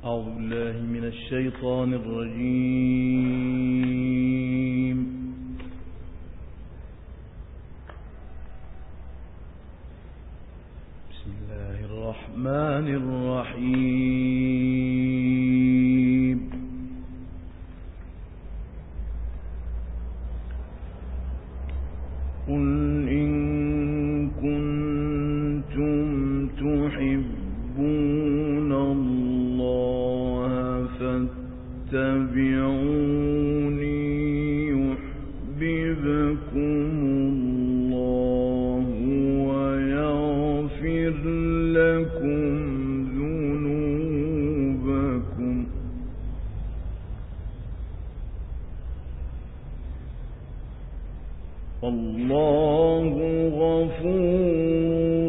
أعوذ بالله من الشيطان الرجيم. بسم الله الرحمن الرحيم. قل إن كنتم تحبون الله فاتبعوني يحببكم الله ويغفر لكم ذنوبكم والله غفور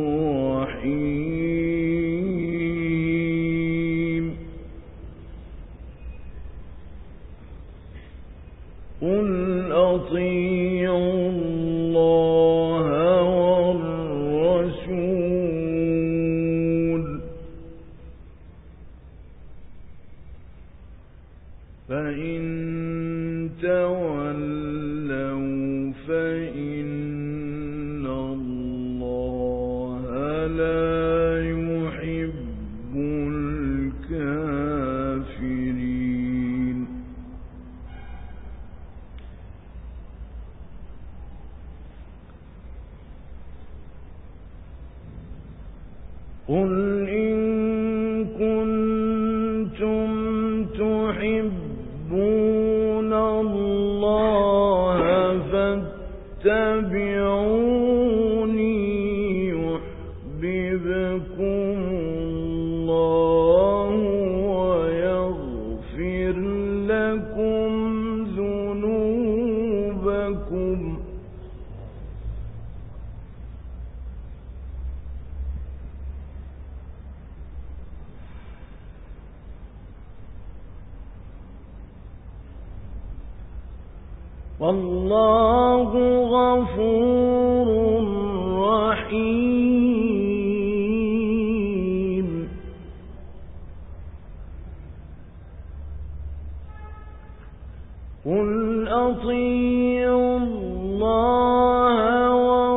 رحيم. قل أطيعوا الله والرسول فإن تولوا فإن الله لا يحب الكافرين. قل إن كنتم تحبون الله فاتبعوني يحببكم الله ويغفر لكم ذنوبكم والله غفور رحيم. قل أطيعوا الله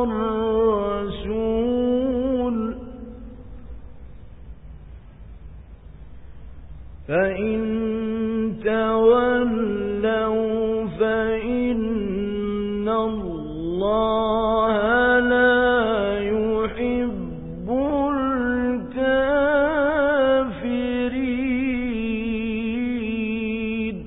والرسول فإن تولوا فإن الله لا يحب الكافرين.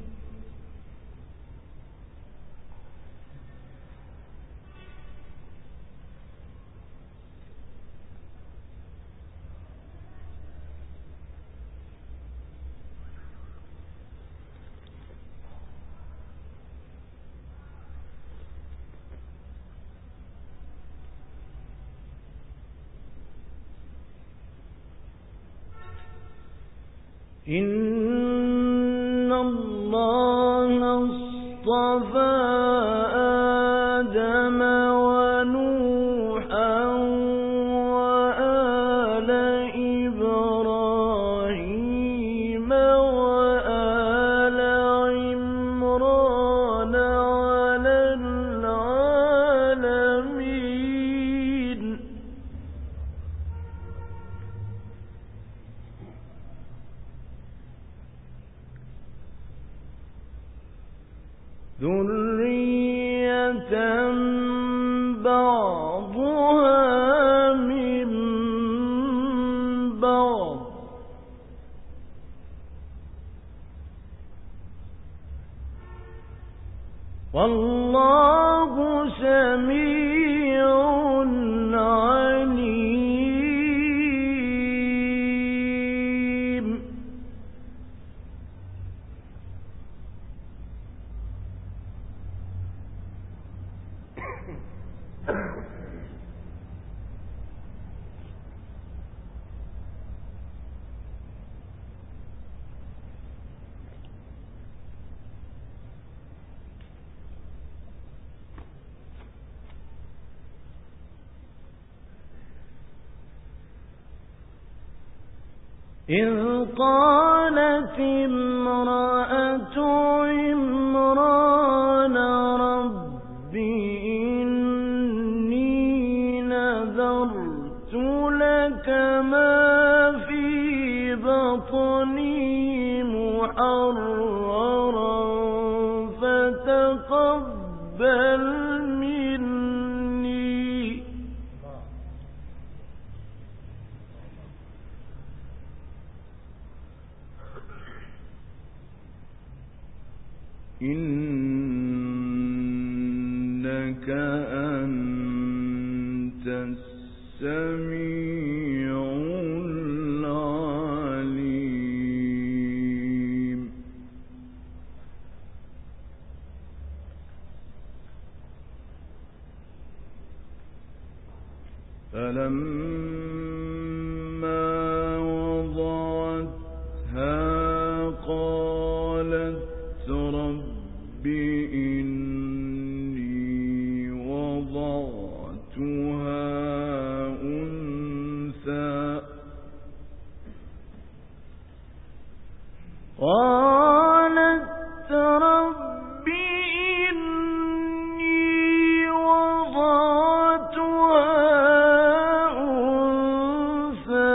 إن الله اصطفى آدم ونوحا وآل إبراهيم وآل عمران على العالمين. ذرية بعضها من بعض والله سميع عليم. إذ قالت امرأة عمران رب إني نذرت لك ما في بطني محررا فتقبل مني إنك أنت السميع العليم فلما وضعتها قالت رب إني وضعتها أنثى قالت رب إني وضعتها أنثى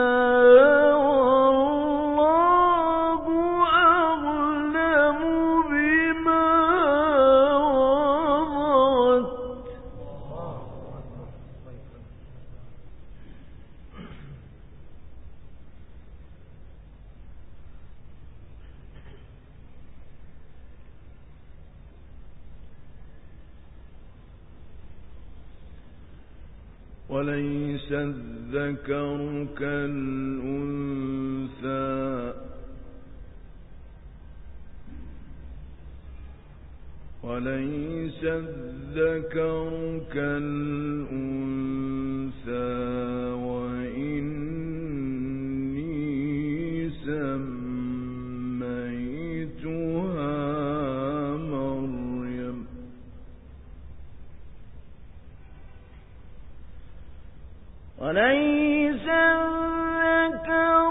والله أعلم بما وضعت وليس الذكر كالأنثى وليس الذكر كالأنثى وإني سميتها مريم وليس الذكر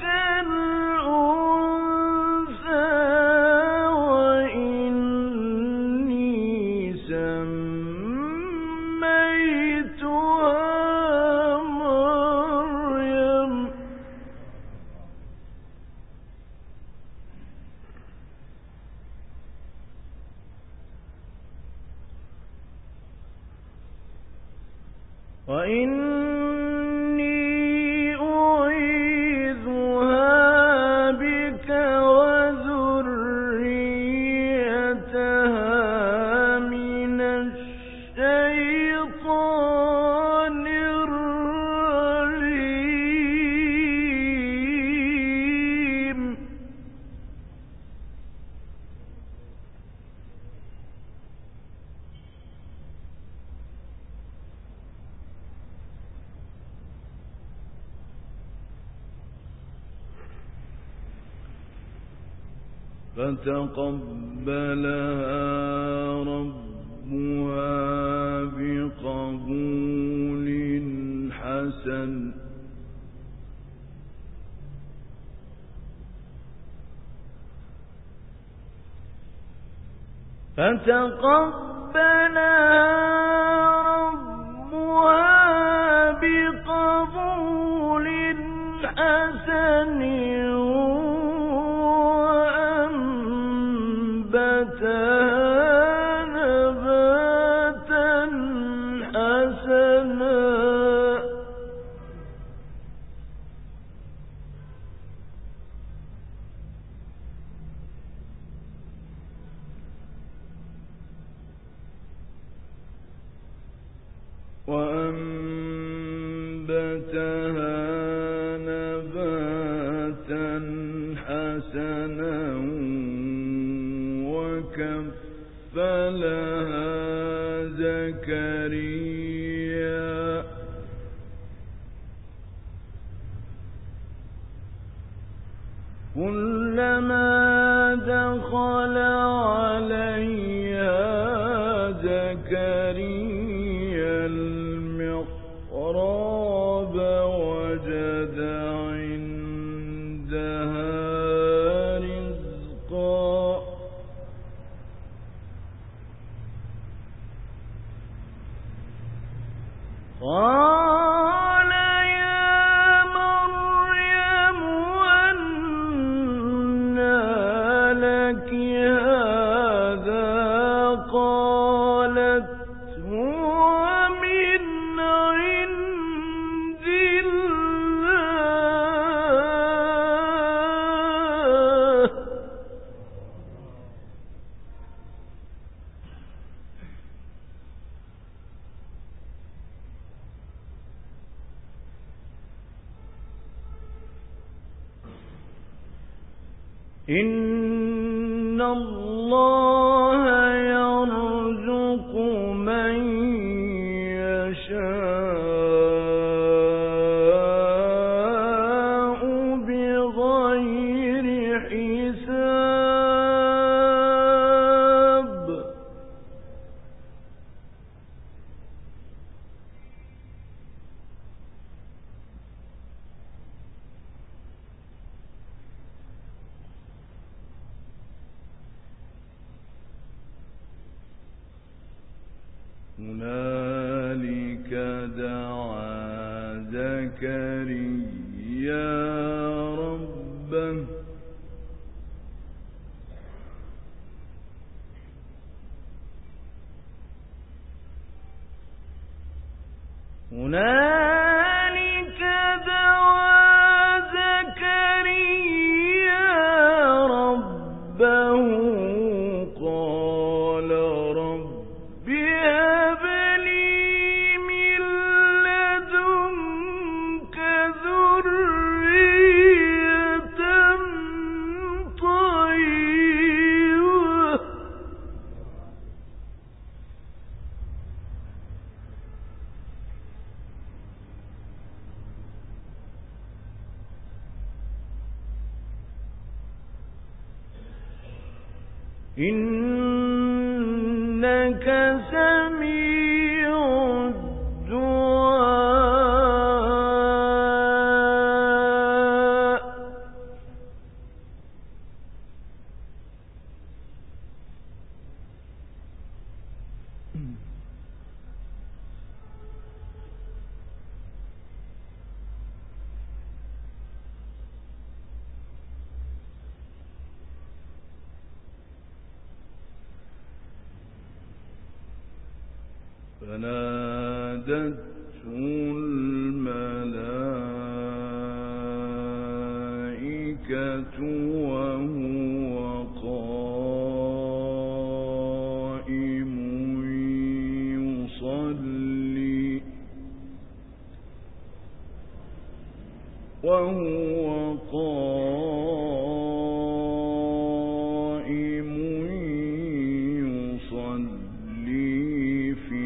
كالأنثى وإني سميتها مريم وإني أعيذها بك وذريتها من الشيطان الرجيم فتقبلها ربها بقبول حسن وأنبتها نباتا حسنا وكفلها زكريا كلما دخل عليها زكريا المحراب وجد عندها إن الله يرزق من يشاء بغير حساب. هنالك دعا زكريا ربه هنالك دعا زكريا ربه قال رب هب لي من لدنك ذرية طيبة إنك سميع الدعاء. فنادته الملائكة وهو قائم يصلي في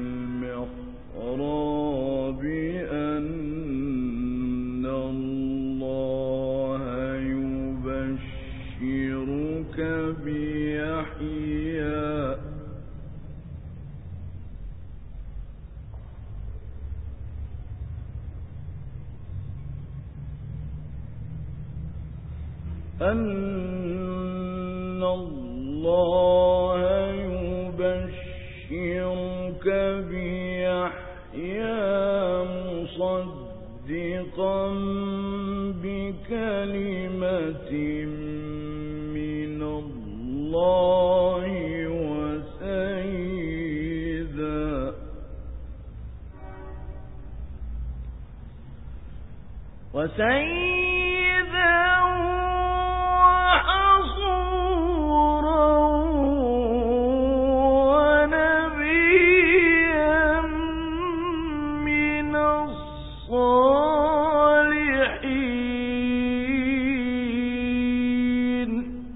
المحراب أن الله يبشرك بيحيى أن الله يبشرك بيحيى مصدقا بكلمة من الله وسيدا وحصورا ونبيا من الصالحين.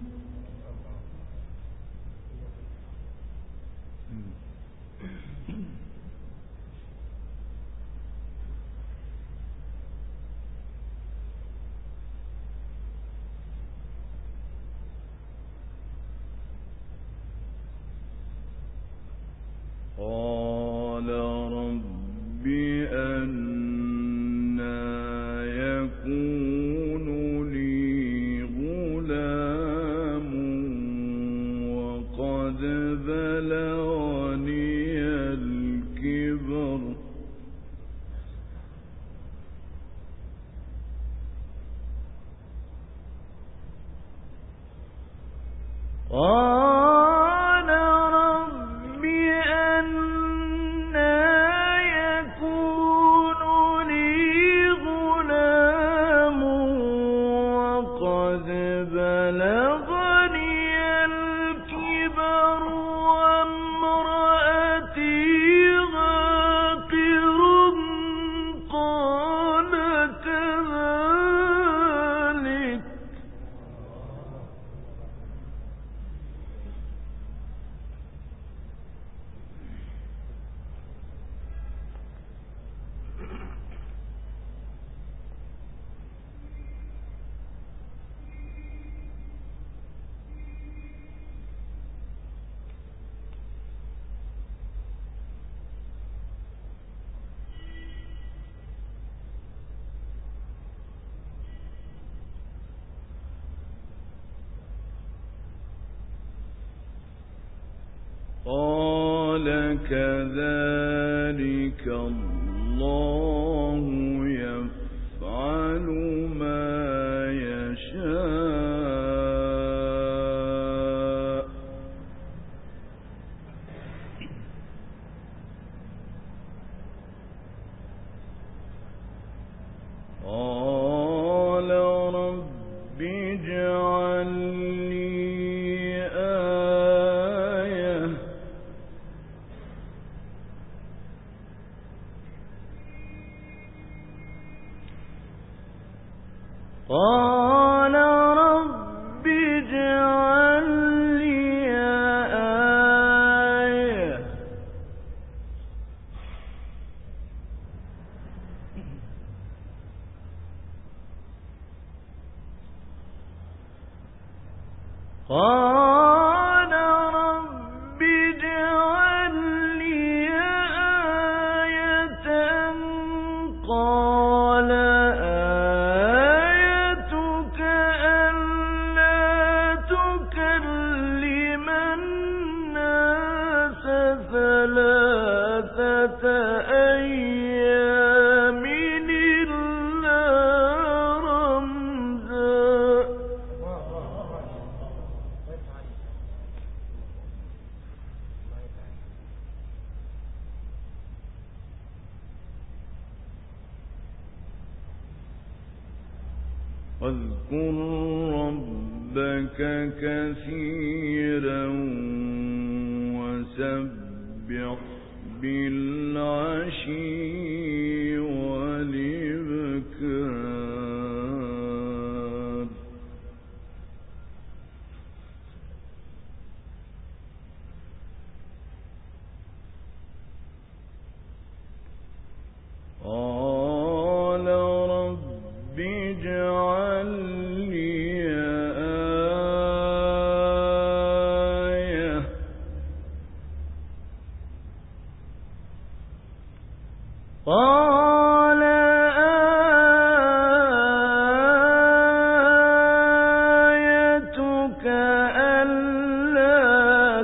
قال رب أنى يكون لي غلام وقد بلغني الكبر قال رب أنى يكون لي غلام وقد بلغني الكبر وامرأتي عاقر قال كذلك قال رب اجعل لي آية قال آيتك ألا تكلم الناس ثلاثة أيام إلا رمزا. واذكر ربك كثيرا وسبح بالعشي والإبكار. قال رب اجعل لي آية قال آيتك ألا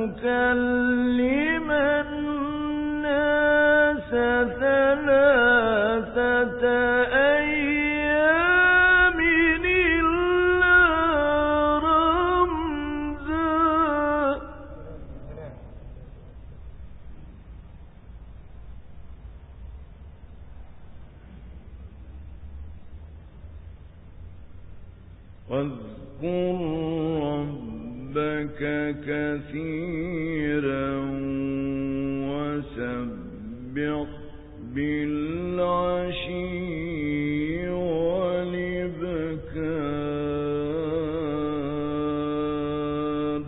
تكلم الناس ثلاثة أيام إلا رمزا. واذكر ربك كثيرا وسبح بالعشي والإبكار.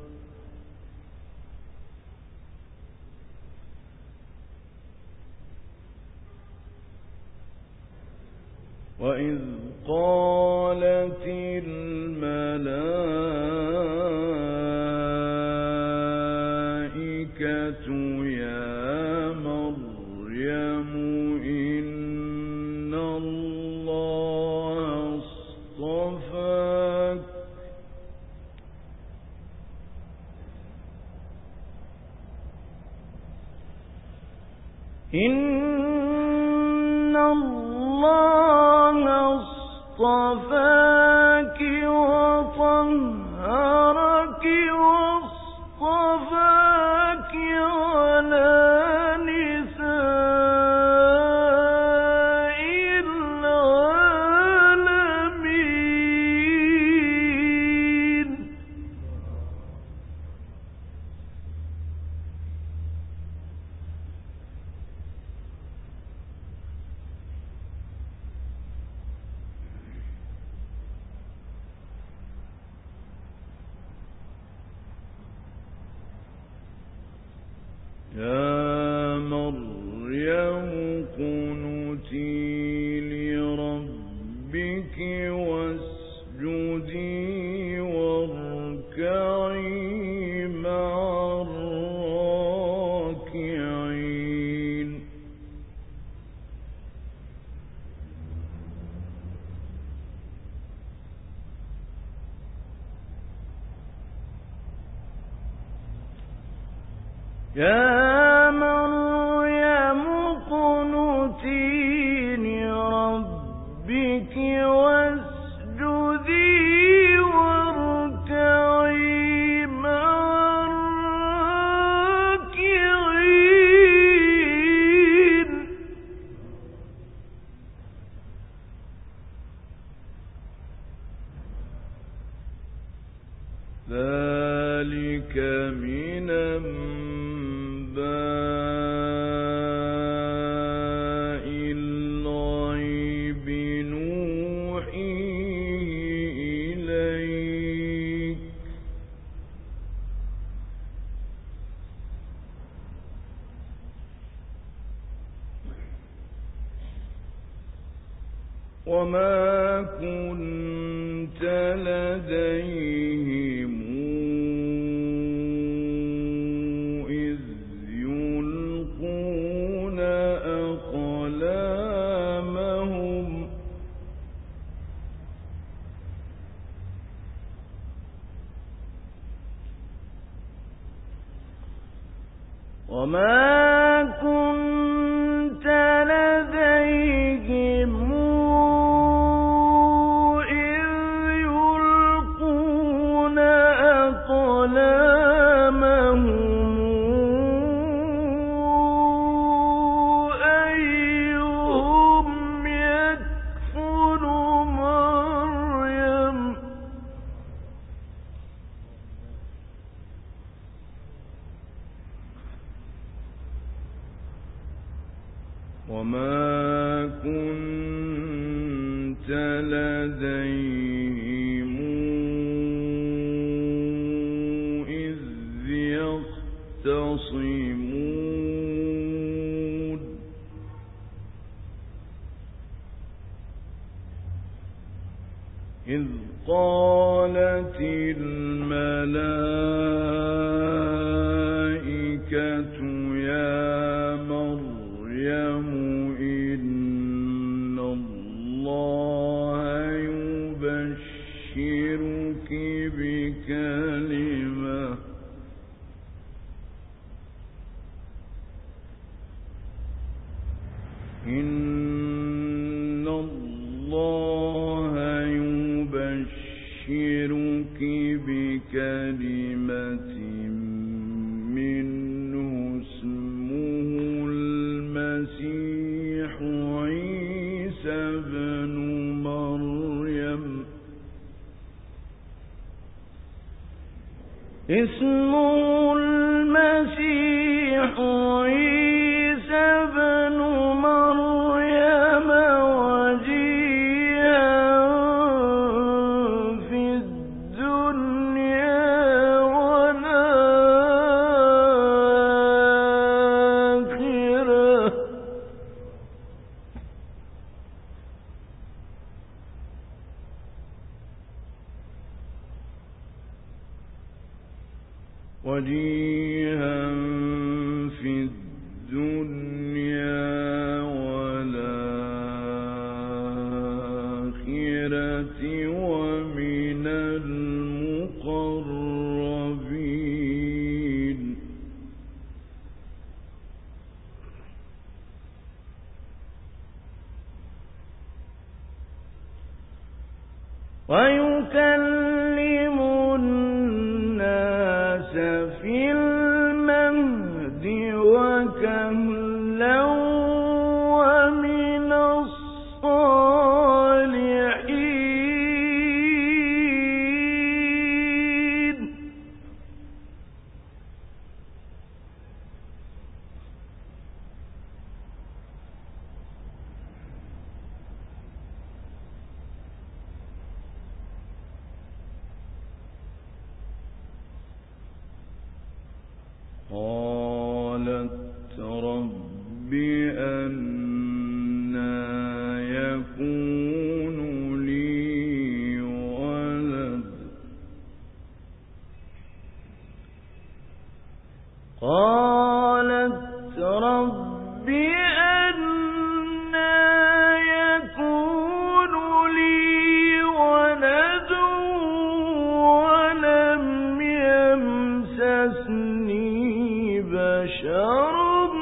وإذ قالت الملائكة يا مريم إن الله اصطفاك اصطفاك وطهرك واصطفاك على نساء العالمين. يا مريم اقنتي لربك واسجدي واركعي مع الراكعين. يا مريم اقنتي لربك واسجدي واركعي مع الراكعين. ذلك من أنباء الغيب نوحيه وما كنت لديهم إذ يلقون أقلامهم وما كنت لديهم إذ يلقون أقلامهم أيهم يكفل مريم وما كنت لديهم إذ يختصمون إذ قالت الملائكة يا مريم إن الله يبشرك بكلمة إن الله يبشرك بكلمة منه اسمه المسيح عيسى ابن مريم اسمه المسيح عيسى ابن مريم وجيها في الدنيا والآخرة ومن المقربين ويكلم الناس في المهد وكهلا ومن الصالحين قالت رب أنى يكون لي ولد قالت رب أنى يكون لي ولد ولم يمسسني بشر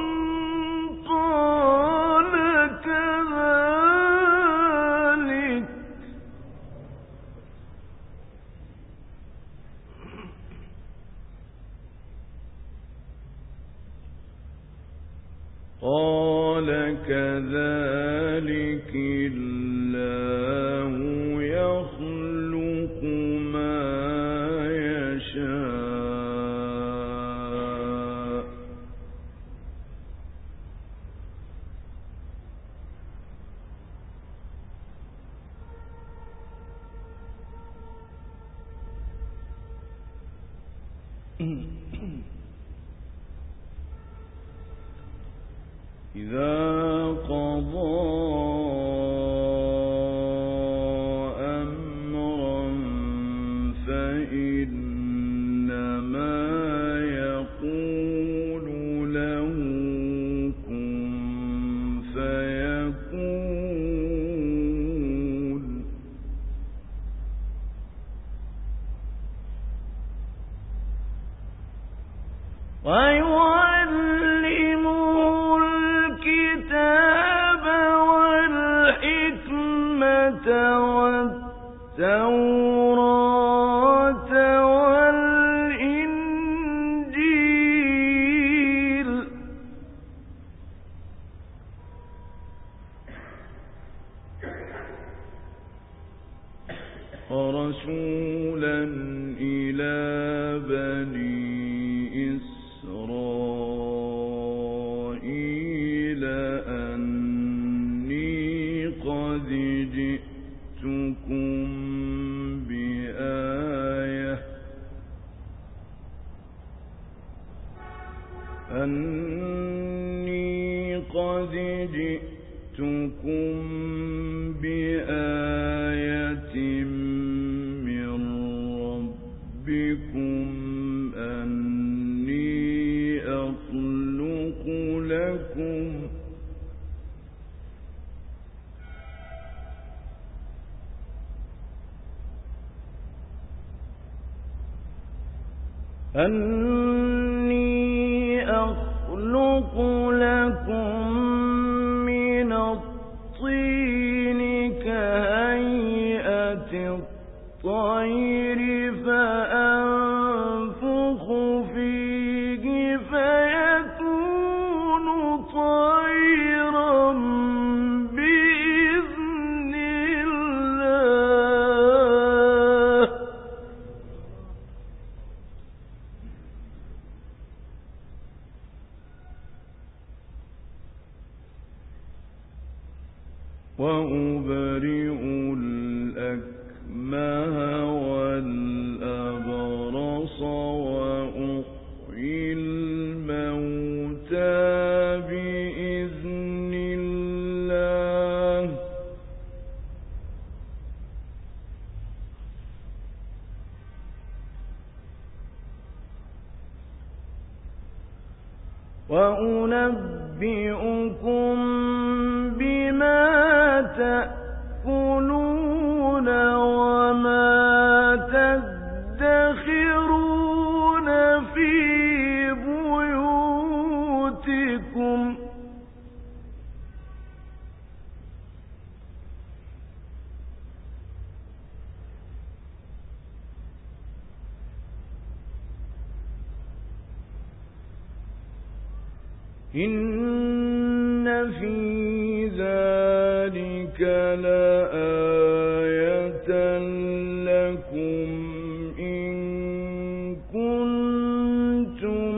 قال كذلك الله يخلق ما يشاء إذا قضى والتوراة والإنجيل ورسولا إلى بني إسرائيل أني قد جئتكم بآية من ربكم أني أخلق لكم من الطين كهيئة الطير فأنفخ فيه فيكون طيرا بإذن الله وأبرئ الأكمه والأبرص وأحيي الموتى بإذن الله وأنبئكم بما تأكلون وما تدخرون في بيوتكم إن في ذلك لآية لكم إن كنتم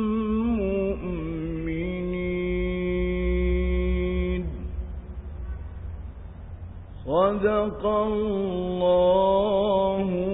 مؤمنين صدق الله